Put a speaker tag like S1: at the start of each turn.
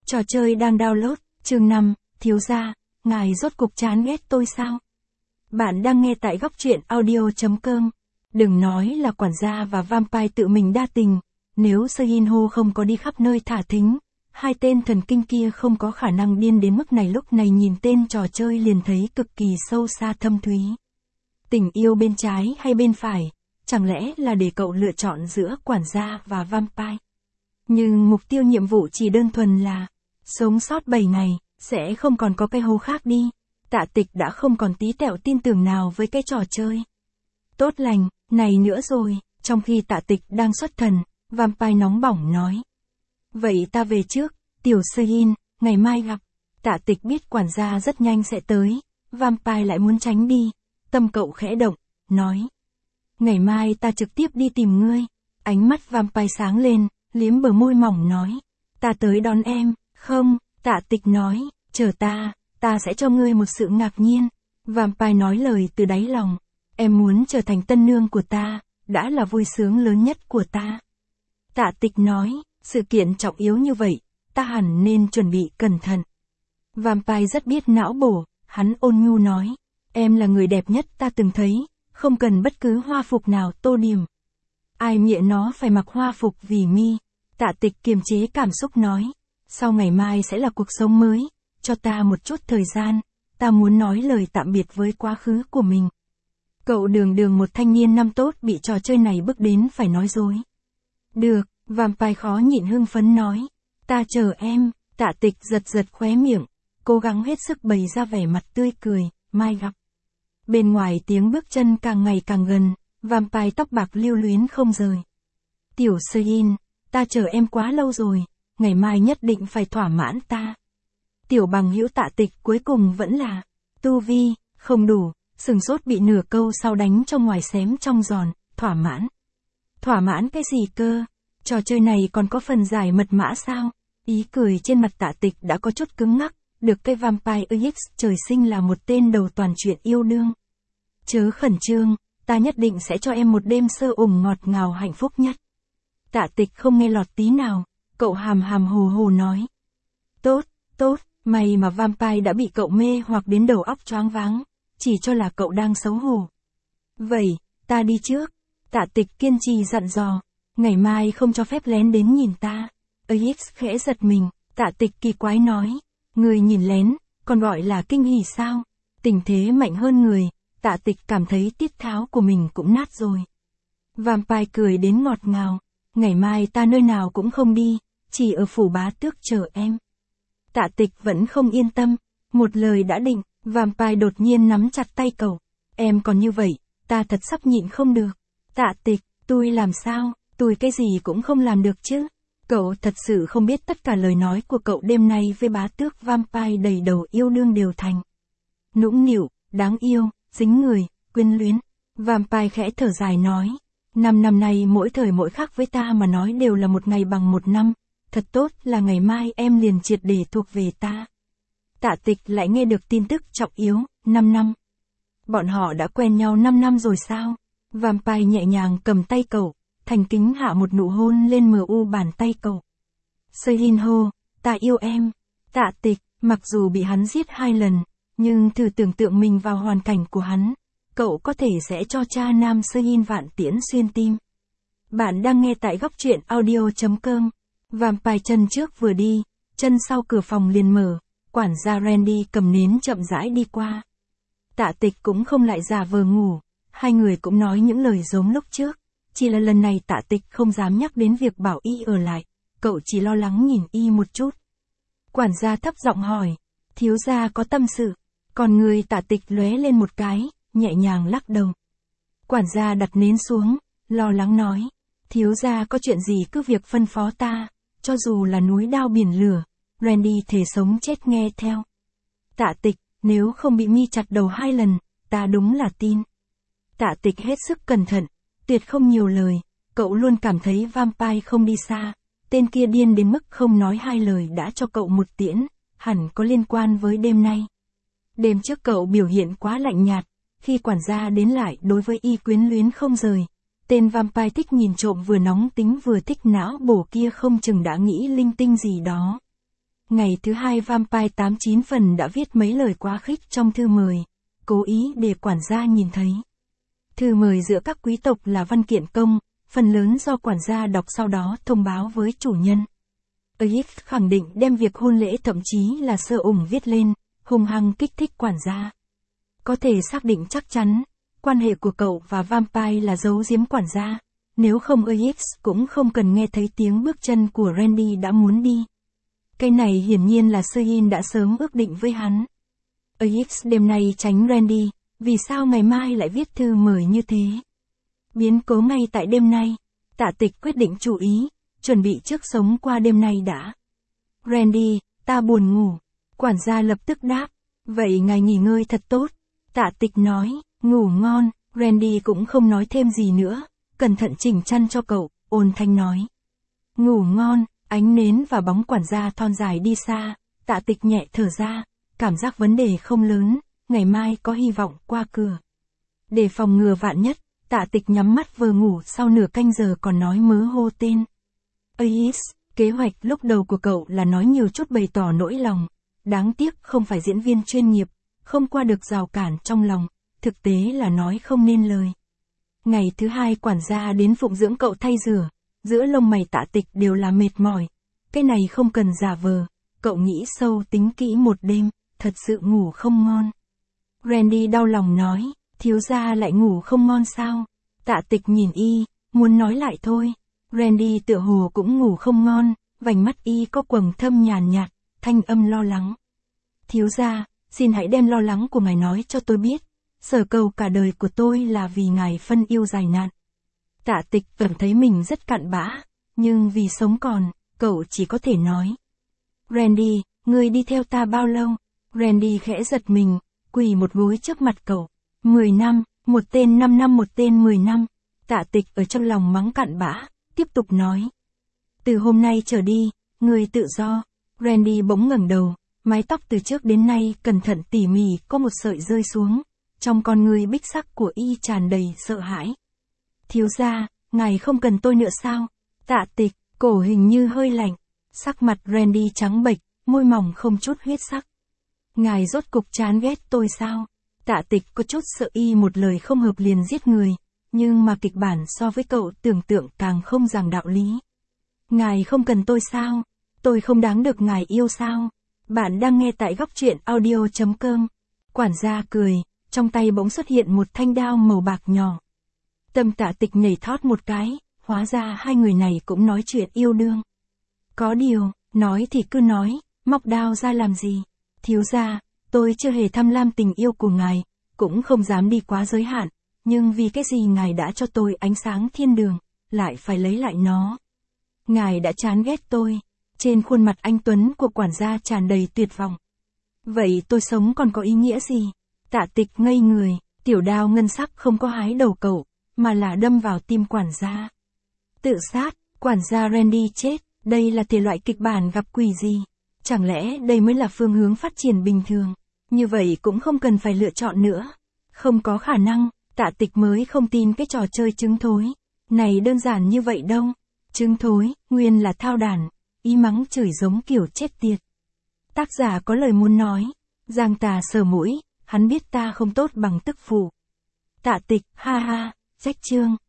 S1: Trò chơi đang download, chương 5, thiếu gia, ngài rốt cục chán ghét tôi sao? Bạn đang nghe tại góc truyện audio.com. Đừng nói là quản gia và vampire tự mình đa tình, nếu Seinho không có đi khắp nơi thả thính, hai tên thần kinh kia không có khả năng điên đến mức này. Lúc này nhìn tên trò chơi liền thấy cực kỳ sâu xa thâm thúy. Tình yêu bên trái hay bên phải, chẳng lẽ là để cậu lựa chọn giữa quản gia và vampire? Nhưng mục tiêu nhiệm vụ chỉ đơn thuần là sống sót 7 ngày, sẽ không còn có cái hố khác đi. Tạ Tịch đã không còn tí tẹo tin tưởng nào với cái trò chơi tốt lành này nữa rồi. Trong khi Tạ Tịch đang xuất thần, vampire nóng bỏng nói: vậy ta về trước, tiểu Sein, ngày mai gặp. Tạ Tịch biết quản gia rất nhanh sẽ tới, vampire lại muốn tránh đi. Tâm cậu khẽ động, nói: ngày mai ta trực tiếp đi tìm ngươi. Ánh mắt vampire sáng lên, liếm bờ môi mỏng nói: ta tới đón em. Không, Tạ Tịch nói, chờ ta sẽ cho ngươi một sự ngạc nhiên. Vampire nói lời từ đáy lòng: em muốn trở thành tân nương của ta, đã là vui sướng lớn nhất của ta. Tạ Tịch nói, sự kiện trọng yếu như vậy, ta hẳn nên chuẩn bị cẩn thận. Vampire rất biết não bổ, hắn ôn nhu nói: em là người đẹp nhất ta từng thấy, không cần bất cứ hoa phục nào tô điểm. Ai mẹ nó phải mặc hoa phục vì mi. Tạ Tịch kiềm chế cảm xúc nói: sau ngày mai sẽ là cuộc sống mới, cho ta một chút thời gian, ta muốn nói lời tạm biệt với quá khứ của mình. Cậu đường một thanh niên năm tốt bị trò chơi này bước đến phải nói dối. Được, vampire khó nhịn hưng phấn nói: ta chờ em. Tạ Tịch giật khóe miệng, cố gắng hết sức bày ra vẻ mặt tươi cười, mai gặp. Bên ngoài tiếng bước chân càng ngày càng gần, vampire tóc bạc lưu luyến không rời. Tiểu Sein, ta chờ em quá lâu rồi, ngày mai nhất định phải thỏa mãn ta. Tiểu bằng hữu Tạ Tịch cuối cùng vẫn là tu vi không đủ, sừng sốt bị nửa câu sau đánh trong ngoài xém trong giòn. Thỏa mãn? Thỏa mãn cái gì cơ? Trò chơi này còn có phần giải mật mã sao? Ý cười trên mặt Tạ Tịch đã có chút cứng ngắc, được cái vampire UX trời sinh là một tên đầu toàn chuyện yêu đương. Chớ khẩn trương, ta nhất định sẽ cho em một đêm sơ ủng ngọt ngào hạnh phúc nhất. Tạ Tịch không nghe lọt tí nào, cậu hàm hồ nói: tốt, may mà vampire đã bị cậu mê hoặc đến đầu óc choáng váng, chỉ cho là cậu đang xấu hổ. Vậy, ta đi trước. Tạ Tịch kiên trì dặn dò, ngày mai không cho phép lén đến nhìn ta. AX khẽ giật mình, Tạ Tịch kỳ quái nói: người nhìn lén, còn gọi là kinh hỉ sao? Tình thế mạnh hơn người, Tạ Tịch cảm thấy tiết tháo của mình cũng nát rồi. Vampire cười đến ngọt ngào: ngày mai ta nơi nào cũng không đi, chỉ ở phủ bá tước chờ em. Tạ Tịch vẫn không yên tâm, một lời đã định, vampire đột nhiên nắm chặt tay cậu: em còn như vậy, ta thật sắp nhịn không được. Tạ Tịch, tôi làm sao? Tôi cái gì cũng không làm được chứ. Cậu thật sự không biết tất cả lời nói của cậu đêm nay với bá tước vampire đầy đầu yêu đương đều thành nũng nịu, đáng yêu, dính người, quyến luyến. Vampire khẽ thở dài nói: 5 năm nay mỗi thời mỗi khác với ta mà nói đều là một ngày bằng một năm, thật tốt là ngày mai em liền triệt để thuộc về ta. Tạ Tịch lại nghe được tin tức trọng yếu: 5 năm. Bọn họ đã quen nhau 5 năm rồi sao? Vampire nhẹ nhàng cầm tay cậu, thành kính hạ một nụ hôn lên mu bàn tay cậu. Seinho, ta yêu em. Tạ Tịch, mặc dù bị hắn giết 2 lần, nhưng thử tưởng tượng mình vào hoàn cảnh của hắn, cậu có thể sẽ cho cha nam Sein vạn tiễn xuyên tim. Bạn đang nghe tại góc truyện audio.com. Vampire chân trước vừa đi, chân sau cửa phòng liền mở, quản gia Randy cầm nến chậm rãi đi qua. Tạ Tịch cũng không lại giả vờ ngủ, hai người cũng nói những lời giống lúc trước, chỉ là lần này Tạ Tịch không dám nhắc đến việc bảo y ở lại, cậu chỉ lo lắng nhìn y một chút. Quản gia thấp giọng hỏi: thiếu gia có tâm sự? Còn người Tạ Tịch lóe lên một cái, nhẹ nhàng lắc đầu. Quản gia đặt nến xuống, lo lắng nói: thiếu gia có chuyện gì cứ việc phân phó ta, cho dù là núi đao biển lửa, Randy thề sống chết nghe theo. Tạ Tịch, nếu không bị mi chặt đầu 2 lần, ta đúng là tin. Tạ Tịch hết sức cẩn thận, tuyệt không nhiều lời, cậu luôn cảm thấy vampire không đi xa, tên kia điên đến mức không nói 2 lời đã cho cậu một tiễn, hẳn có liên quan với đêm nay. Đêm trước cậu biểu hiện quá lạnh nhạt, khi quản gia đến lại đối với y quyến luyến không rời. Tên vampire thích nhìn trộm vừa nóng tính vừa thích não bổ kia không chừng đã nghĩ linh tinh gì đó. Ngày thứ hai Vampire 89 phần đã viết mấy lời quá khích trong thư mời, cố ý để quản gia nhìn thấy. Thư mời giữa các quý tộc là văn kiện công, phần lớn do quản gia đọc sau đó thông báo với chủ nhân. Aix khẳng định đem việc hôn lễ thậm chí là sơ ủng viết lên, hung hăng kích thích quản gia. Có thể xác định chắc chắn, quan hệ của cậu và Vampire là giấu giếm quản gia, nếu không Aix cũng không cần nghe thấy tiếng bước chân của Randy đã muốn đi. Cái này hiển nhiên là Sean đã sớm ước định với hắn. Aix đêm nay tránh Randy, vì sao ngày mai lại viết thư mời như thế? Biến cố ngay tại đêm nay, Tạ Tịch quyết định chú ý, chuẩn bị trước sống qua đêm nay đã. Randy, ta buồn ngủ. Quản gia lập tức đáp, vậy ngài nghỉ ngơi thật tốt. Tạ Tịch nói, ngủ ngon, Randy cũng không nói thêm gì nữa, cẩn thận chỉnh chăn cho cậu, ôn thanh nói. Ngủ ngon, ánh nến và bóng quản gia thon dài đi xa, Tạ Tịch nhẹ thở ra, cảm giác vấn đề không lớn, ngày mai có hy vọng qua cửa. Để phòng ngừa vạn nhất, Tạ Tịch nhắm mắt vừa ngủ sau nửa canh giờ còn nói mớ hô tên. Aix, kế hoạch lúc đầu của cậu là nói nhiều chút bày tỏ nỗi lòng. Đáng tiếc không phải diễn viên chuyên nghiệp, không qua được rào cản trong lòng, thực tế là nói không nên lời. Ngày thứ hai quản gia đến phụng dưỡng cậu thay rửa, giữa lông mày Tạ Tịch đều là mệt mỏi. Cái này không cần giả vờ, cậu nghĩ sâu tính kỹ một đêm, thật sự ngủ không ngon. Randy đau lòng nói, thiếu gia lại ngủ không ngon sao? Tạ Tịch nhìn y, muốn nói lại thôi. Randy tựa hồ cũng ngủ không ngon, vành mắt y có quầng thâm nhàn nhạt, thanh âm lo lắng. Thiếu gia, xin hãy đem lo lắng của ngài nói cho tôi biết. Sở cầu cả đời của tôi là vì ngài phân yêu dài nạn. Tạ Tịch cảm thấy mình rất cặn bã, nhưng vì sống còn, cậu chỉ có thể nói. Randy, ngươi đi theo ta bao lâu? Randy khẽ giật mình, quỳ một gối trước mặt cậu. 10 năm, một tên 5 năm một tên 10 năm. Tạ Tịch ở trong lòng mắng cặn bã, tiếp tục nói. Từ hôm nay trở đi, ngươi tự do. Randy bỗng ngẩng đầu, mái tóc từ trước đến nay cẩn thận tỉ mỉ có một sợi rơi xuống. Trong con ngươi bích sắc của y tràn đầy sợ hãi. Thiếu gia, ngài không cần tôi nữa sao? Tạ Tịch, cổ hình như hơi lạnh. Sắc mặt Randy trắng bệch, môi mỏng không chút huyết sắc. Ngài rốt cục chán ghét tôi sao? Tạ Tịch có chút sợ y một lời không hợp liền giết người, nhưng mà kịch bản so với cậu tưởng tượng càng không giảng đạo lý. Ngài không cần tôi sao? Tôi không đáng được ngài yêu sao? Bạn đang nghe tại góc truyện audio.com. Quản gia cười, trong tay bỗng xuất hiện một thanh đao màu bạc nhỏ. Tâm Tạ Tịch nhảy thót một cái, hóa ra hai người này cũng nói chuyện yêu đương. Có điều, nói thì cứ nói, móc đao ra làm gì? Thiếu gia, tôi chưa hề tham lam tình yêu của ngài, cũng không dám đi quá giới hạn, nhưng vì cái gì ngài đã cho tôi ánh sáng thiên đường, lại phải lấy lại nó. Ngài đã chán ghét tôi. Trên khuôn mặt anh tuấn của quản gia tràn đầy tuyệt vọng. Vậy tôi sống còn có ý nghĩa gì? Tạ Tịch ngây người, tiểu đao ngân sắc không có hái đầu cậu, mà là đâm vào tim quản gia. Tự sát, quản gia Randy chết, đây là thể loại kịch bản gặp quỷ gì? Chẳng lẽ đây mới là phương hướng phát triển bình thường? Như vậy cũng không cần phải lựa chọn nữa. Không có khả năng, Tạ Tịch mới không tin cái trò chơi trứng thối. Này đơn giản như vậy đâu. Trứng thối, nguyên là thao đản. Ý mắng chửi giống kiểu chết tiệt. Tác giả có lời muốn nói. Giang Tà sờ mũi, hắn biết ta không tốt bằng tức phụ. Tạ Tịch, ha ha, rách chương.